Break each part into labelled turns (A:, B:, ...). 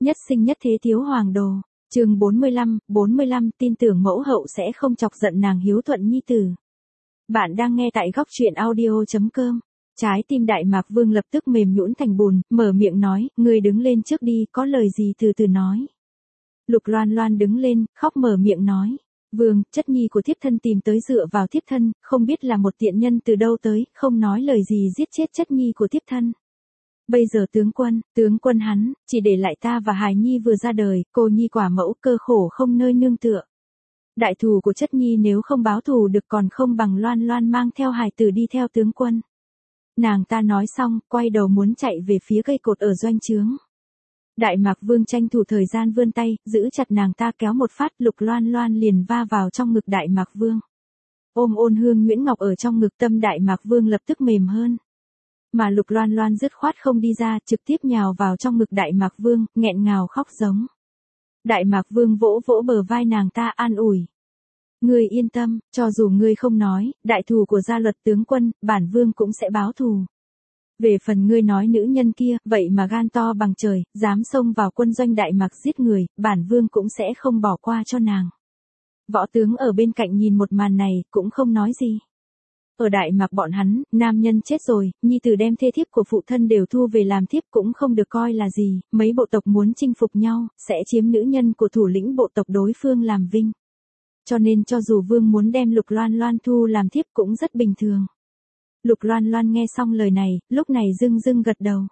A: Nhất sinh nhất thế thiếu hoàng đồ. Chương 45, tin tưởng mẫu hậu sẽ không chọc giận nàng hiếu thuận nhi tử. Bạn đang nghe tại góc truyện audio.com. Trái tim Đại Mạc Vương lập tức mềm nhũn thành bùn, mở miệng nói, ngươi đứng lên trước đi, có lời gì từ từ nói. Lục Loan Loan đứng lên, khóc mở miệng nói. Vương, chất nhi của thiếp thân tìm tới dựa vào thiếp thân, không biết là một tiện nhân từ đâu tới, không nói lời gì giết chết chất nhi của thiếp thân. Bây giờ tướng quân hắn, chỉ để lại ta và hài nhi vừa ra đời, cô nhi quả mẫu cơ khổ không nơi nương tựa. Đại thù của chất nhi nếu không báo thù được còn không bằng Loan Loan mang theo hài tử đi theo tướng quân. Nàng ta nói xong, quay đầu muốn chạy về phía cây cột ở doanh trướng. Đại Mạc Vương tranh thủ thời gian vươn tay, giữ chặt nàng ta kéo một phát, Lục Loan Loan liền va vào trong ngực Đại Mạc Vương. Ôm Ôn Hương Nguyễn Ngọc ở trong ngực, tâm Đại Mạc Vương lập tức mềm hơn. Mà Lục Loan Loan dứt khoát không đi ra, trực tiếp nhào vào trong ngực Đại Mạc Vương, nghẹn ngào khóc giống. Đại Mạc Vương vỗ vỗ bờ vai nàng ta an ủi. Ngươi yên tâm, cho dù ngươi không nói, đại thù của gia luật tướng quân, bản vương cũng sẽ báo thù. Về phần ngươi nói nữ nhân kia, vậy mà gan to bằng trời, dám xông vào quân doanh Đại Mạc giết người, bản vương cũng sẽ không bỏ qua cho nàng. Võ tướng ở bên cạnh nhìn một màn này, cũng không nói gì. Ở Đại Mạc bọn hắn, nam nhân chết rồi, nhi tử đem thê thiếp của phụ thân đều thu về làm thiếp cũng không được coi là gì, mấy bộ tộc muốn chinh phục nhau, sẽ chiếm nữ nhân của thủ lĩnh bộ tộc đối phương làm vinh. Cho nên cho dù vương muốn đem Lục Loan Loan thu làm thiếp cũng rất bình thường. Lục Loan Loan nghe xong lời này, lúc này dưng gật đầu.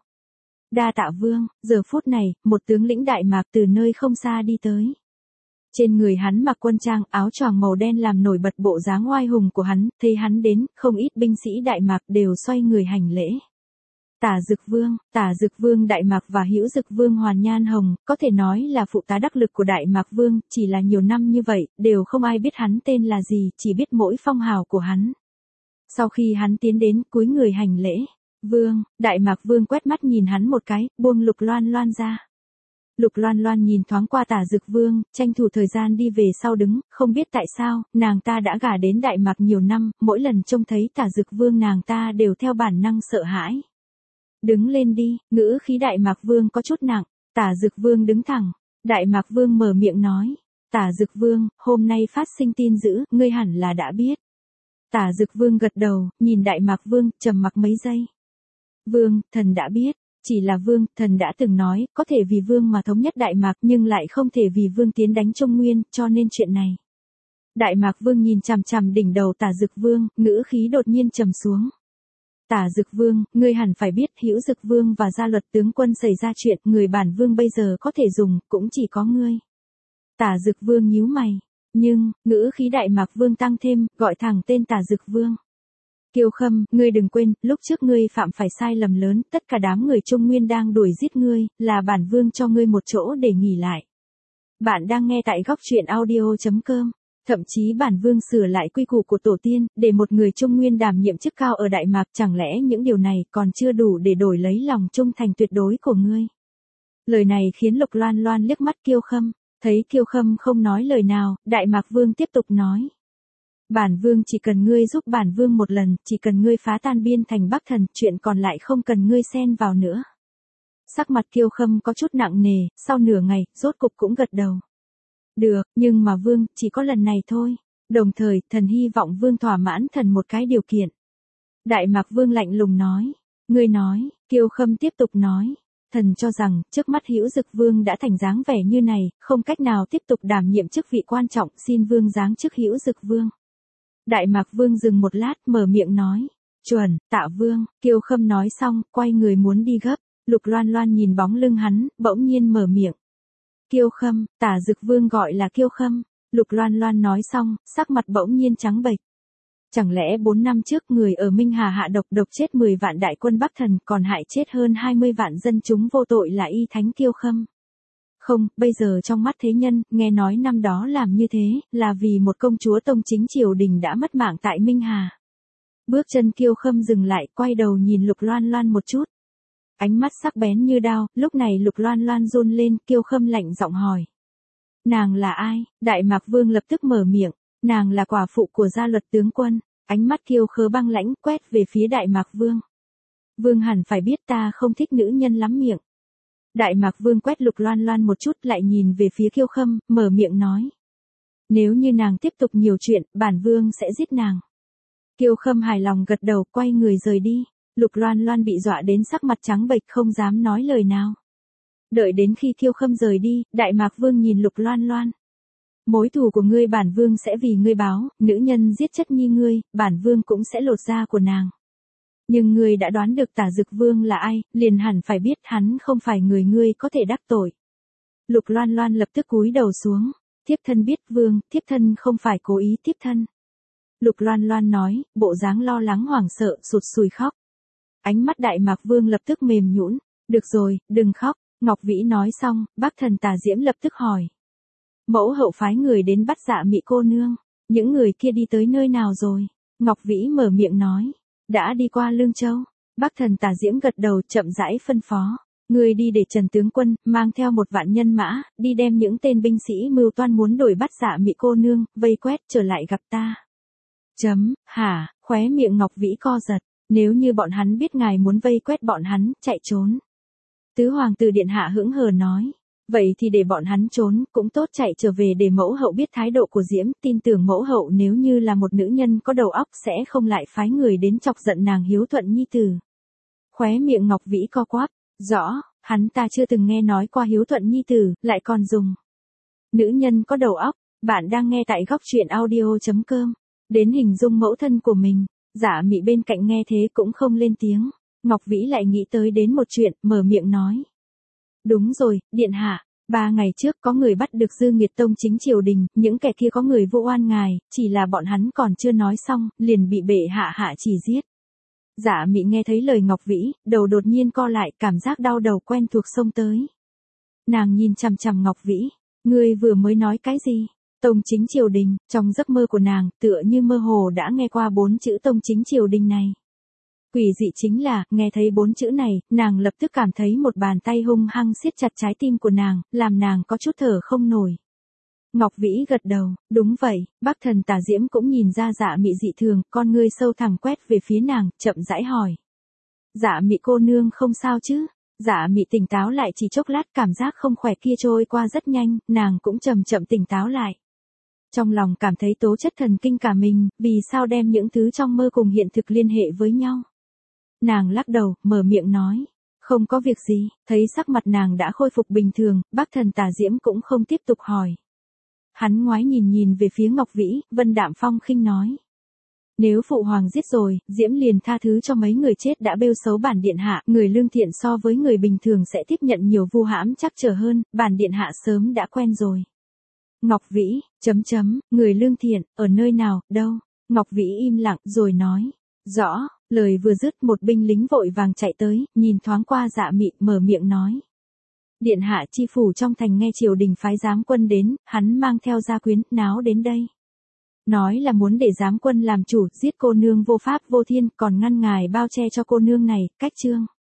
A: Đa tạ vương, giờ phút này, một tướng lĩnh Đại Mạc từ nơi không xa đi tới. Trên người hắn mặc quân trang, áo choàng màu đen làm nổi bật bộ dáng oai hùng của hắn, thấy hắn đến, không ít binh sĩ Đại Mạc đều xoay người hành lễ. Tả Dực Vương Đại Mạc và Hữu Dực Vương Hoàn Nhan Hồng, có thể nói là phụ tá đắc lực của Đại Mạc Vương, chỉ là nhiều năm như vậy, đều không ai biết hắn tên là gì, chỉ biết mỗi phong hào của hắn. Sau khi hắn tiến đến, cúi người hành lễ. Vương, Đại Mạc Vương quét mắt nhìn hắn một cái, buông Lục Loan Loan ra. Lục Loan Loan nhìn thoáng qua Tả Dực Vương, tranh thủ thời gian đi về sau đứng, không biết tại sao, nàng ta đã gả đến Đại Mạc nhiều năm, mỗi lần trông thấy Tả Dực Vương nàng ta đều theo bản năng sợ hãi. Đứng lên đi, ngữ khí Đại Mạc Vương có chút nặng. Tả Dực Vương đứng thẳng. Đại Mạc Vương mở miệng nói. Tả Dực Vương, hôm nay phát sinh tin dữ, ngươi hẳn là đã biết. Tả Dực Vương gật đầu, nhìn Đại Mạc Vương, trầm mặc mấy giây. Vương, thần đã biết. Chỉ là vương, thần đã từng nói, có thể vì vương mà thống nhất Đại Mạc nhưng lại không thể vì vương tiến đánh Trung Nguyên, cho nên chuyện này. Đại Mạc Vương nhìn chằm chằm đỉnh đầu Tả Dực Vương, ngữ khí đột nhiên trầm xuống. Tả Dực Vương, ngươi hẳn phải biết Hữu Dực Vương và gia luật tướng quân xảy ra chuyện, người bản vương bây giờ có thể dùng, cũng chỉ có ngươi. Tả Dực Vương nhíu mày, nhưng, ngữ khí Đại Mạc Vương tăng thêm, gọi thẳng tên Tả Dực Vương. Kiêu Khâm, ngươi đừng quên, lúc trước ngươi phạm phải sai lầm lớn, tất cả đám người Trung Nguyên đang đuổi giết ngươi, là bản vương cho ngươi một chỗ để nghỉ lại. Bạn đang nghe tại góc truyện audio.com. Thậm chí bản vương sửa lại quy củ của tổ tiên, để một người Trung Nguyên đảm nhiệm chức cao ở Đại Mạc, chẳng lẽ những điều này còn chưa đủ để đổi lấy lòng trung thành tuyệt đối của ngươi. Lời này khiến Lục Loan Loan liếc mắt Kiêu Khâm, thấy Kiêu Khâm không nói lời nào, Đại Mạc Vương tiếp tục nói. Bản vương chỉ cần ngươi giúp bản vương một lần, chỉ cần ngươi phá tan biên thành Bắc Thần, chuyện còn lại không cần ngươi xen vào nữa. Sắc mặt Kiêu Khâm có chút nặng nề, sau nửa ngày, rốt cục cũng gật đầu. Được, nhưng mà vương, chỉ có lần này thôi. Đồng thời, thần hy vọng vương thỏa mãn thần một cái điều kiện. Đại Mạc Vương lạnh lùng nói. Ngươi nói, Kiêu Khâm tiếp tục nói. Thần cho rằng, trước mắt Hữu Dực Vương đã thành dáng vẻ như này, không cách nào tiếp tục đảm nhiệm chức vị quan trọng, xin vương giáng chức Hữu Dực Vương. Đại Mạc Vương dừng một lát, mở miệng nói. Chuẩn, tạ vương, Kiêu Khâm nói xong, quay người muốn đi gấp. Lục Loan Loan nhìn bóng lưng hắn, bỗng nhiên mở miệng. Kiêu Khâm, Tả Dực Vương gọi là Kiêu Khâm. Lục Loan Loan nói xong, sắc mặt bỗng nhiên trắng bệch. Chẳng lẽ 4 năm trước người ở Minh Hà hạ độc chết 10 vạn đại quân Bắc Thần, còn hại chết hơn 20 vạn dân chúng vô tội là y thánh Kiêu Khâm? Không, bây giờ trong mắt thế nhân, nghe nói năm đó làm như thế, là vì một công chúa tông chính triều đình đã mất mạng tại Minh Hà. Bước chân Kiêu Khâm dừng lại, quay đầu nhìn Lục Loan Loan một chút. Ánh mắt sắc bén như đao, lúc này Lục Loan Loan run lên, Kiêu Khâm lạnh giọng hỏi. Nàng là ai? Đại Mạc Vương lập tức mở miệng. Nàng là quả phụ của gia luật tướng quân. Ánh mắt Kiêu Khơ băng lãnh quét về phía Đại Mạc Vương. Vương hẳn phải biết ta không thích nữ nhân lắm miệng. Đại Mạc Vương quét Lục Loan Loan một chút lại nhìn về phía Kiêu Khâm, mở miệng nói. Nếu như nàng tiếp tục nhiều chuyện, bản vương sẽ giết nàng. Kiêu Khâm hài lòng gật đầu, quay người rời đi. Lục Loan Loan bị dọa đến sắc mặt trắng bệch không dám nói lời nào. Đợi đến khi Kiêu Khâm rời đi, Đại Mạc Vương nhìn Lục Loan Loan. Mối thù của ngươi bản vương sẽ vì ngươi báo, nữ nhân giết chất nhi ngươi, bản vương cũng sẽ lột da của nàng. Nhưng ngươi đã đoán được Tả Dực Vương là ai, liền hẳn phải biết hắn không phải người ngươi có thể đắc tội. Lục Loan Loan lập tức cúi đầu xuống. Thiếp thân biết vương, thiếp thân không phải cố ý thiếp thân. Lục Loan Loan nói, bộ dáng lo lắng hoảng sợ, sụt sùi khóc. Ánh mắt Đại Mạc Vương lập tức mềm nhũn. Được rồi, đừng khóc. Ngọc Vĩ nói xong, Bắc Thần Tà Diễm lập tức hỏi. Mẫu hậu phái người đến bắt Dạ Mị cô nương. Những người kia đi tới nơi nào rồi? Ngọc Vĩ mở miệng nói. Đã đi qua Lương Châu. Bắc Thần Tà Diễm gật đầu chậm rãi phân phó. Ngươi đi để Trần tướng quân, mang theo 1.000 nhân mã, đi đem những tên binh sĩ mưu toan muốn đuổi bắt Dạ Mị cô nương, vây quét trở lại gặp ta. Hả, khóe miệng Ngọc Vĩ co giật, nếu như bọn hắn biết ngài muốn vây quét bọn hắn, chạy trốn. Tứ hoàng tử điện hạ hững hờ nói, vậy thì để bọn hắn trốn, cũng tốt chạy trở về để mẫu hậu biết thái độ của Diễm, tin tưởng mẫu hậu nếu như là một nữ nhân có đầu óc sẽ không lại phái người đến chọc giận nàng hiếu thuận nhi tử. Khóe miệng Ngọc Vĩ co quắp. Rõ, hắn ta chưa từng nghe nói qua hiếu thuận nhi tử, lại còn dùng. Nữ nhân có đầu óc, bạn đang nghe tại góc truyện audio.com. Đến hình dung mẫu thân của mình, Dạ Mị bên cạnh nghe thế cũng không lên tiếng. Ngọc Vĩ lại nghĩ tới đến một chuyện, mở miệng nói. Đúng rồi, điện hạ, 3 ngày trước có người bắt được Dư Nghiệt Tông chính triều đình, những kẻ kia có người vô oan ngài, chỉ là bọn hắn còn chưa nói xong, liền bị bệ hạ chỉ giết. Dạ Mị nghe thấy lời Ngọc Vĩ, đầu đột nhiên co lại, cảm giác đau đầu quen thuộc xông tới. Nàng nhìn chằm chằm Ngọc Vĩ, ngươi vừa mới nói cái gì? Tông chính triều đình, trong giấc mơ của nàng, tựa như mơ hồ đã nghe qua 4 chữ tông chính triều đình này. Quỷ dị chính là, nghe thấy 4 chữ này, nàng lập tức cảm thấy một bàn tay hung hăng siết chặt trái tim của nàng, làm nàng có chút thở không nổi. Ngọc Vĩ gật đầu, đúng vậy, Bắc Thần Tà Diễm cũng nhìn ra Dạ Mị dị thường, con ngươi sâu thẳm quét về phía nàng, chậm rãi hỏi. Dạ Mị cô nương không sao chứ? Dạ Mị tỉnh táo lại chỉ chốc lát, cảm giác không khỏe kia trôi qua rất nhanh, nàng cũng chậm chậm tỉnh táo lại. Trong lòng cảm thấy tố chất thần kinh cả mình, vì sao đem những thứ trong mơ cùng hiện thực liên hệ với nhau. Nàng lắc đầu, mở miệng nói. Không có việc gì, thấy sắc mặt nàng đã khôi phục bình thường, Bắc Thần Tà Diễm cũng không tiếp tục hỏi. Hắn ngoái nhìn về phía Ngọc Vĩ, Vân Đạm Phong khinh nói. Nếu phụ hoàng giết rồi, Diễm liền tha thứ cho mấy người chết đã bêu xấu bản điện hạ, người lương thiện so với người bình thường sẽ tiếp nhận nhiều vu hãm chắc trở hơn, bản điện hạ sớm đã quen rồi. Ngọc Vĩ, người lương thiện, ở nơi nào, đâu? Ngọc Vĩ im lặng rồi nói. Rõ, lời vừa dứt một binh lính vội vàng chạy tới, nhìn thoáng qua Dạ Mị, mở miệng nói. Điện hạ chi phủ trong thành nghe triều đình phái giám quân đến, hắn mang theo gia quyến, náo đến đây. Nói là muốn để giám quân làm chủ, giết cô nương vô pháp vô thiên, còn ngăn ngài bao che cho cô nương này, cách chương.